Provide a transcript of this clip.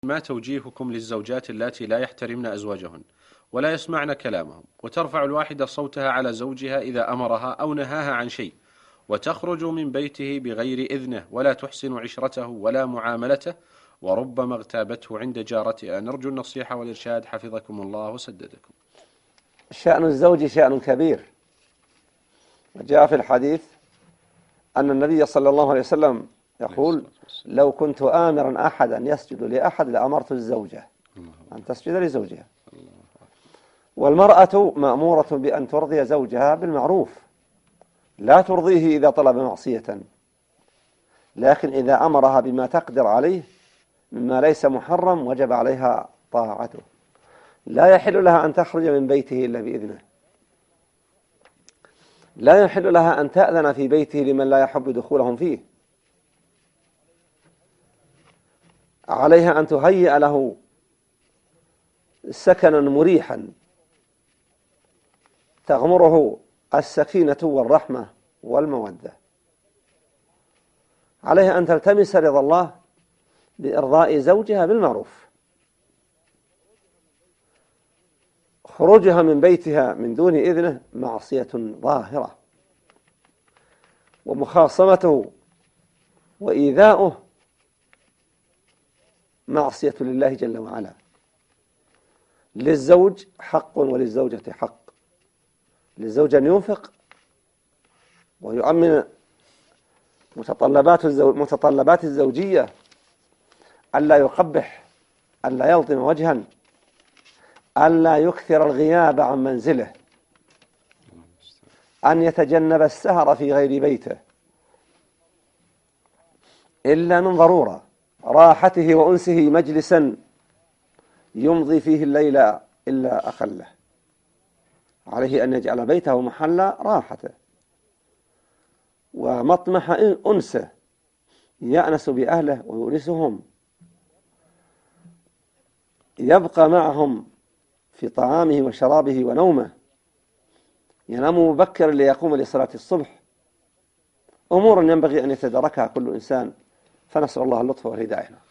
ما توجيهكم للزوجات اللاتي لا يحترمن أزواجهن ولا يسمعن كلامهم، وترفع الواحدة صوتها على زوجها إذا أمرها أو نهاها عن شيء، وتخرج من بيته بغير إذنه ولا تحسن عشرته ولا معاملته، وربما اغتابته عند جارتها؟ نرجو النصيحة والإرشاد حفظكم الله وسددكم. شأن الزوج شأن كبير، وجاء في الحديث أن النبي صلى الله عليه وسلم يقول: لو كنت آمرا أحدا يسجد لأحد لأمرت الزوجة أن تسجد لزوجها. والمرأة مأمورة بأن ترضي زوجها بالمعروف، لا ترضيه إذا طلب معصية، لكن إذا أمرها بما تقدر عليه مما ليس محرم وجب عليها طاعته. لا يحل لها أن تخرج من بيته إلا بإذنه، لا يحل لها أن تأذن في بيته لمن لا يحب دخولهم فيه، عليها أن تهيئ له سكنا مريحا تغمره السكينة والرحمة والمودة. عليها أن تلتمس رضا الله بإرضاء زوجها بالمعروف. خروجها من بيتها من دون إذنه معصية ظاهرة، ومخاصمته وإيذاؤه معصية لله جل وعلا. للزوج حق وللزوجة حق. للزوج أن ينفق ويؤمن متطلبات الزوجية، ألا يقبح، ألا يلطم وجها، ألا يكثر الغياب عن منزله، أن يتجنب السهر في غير بيته إلا من ضرورة، راحته وأنسه مجلسا يمضي فيه الليل إلا أقله. عليه أن يجعل بيته محل راحته ومطمح أنسه، يأنس بأهله ويؤنسهم، يبقى معهم في طعامه وشرابه ونومه، ينام مبكرا ليقوم لصلاة الصبح. أمور ينبغي أن يتداركها كل إنسان، فنسأل الله اللطف والهداية.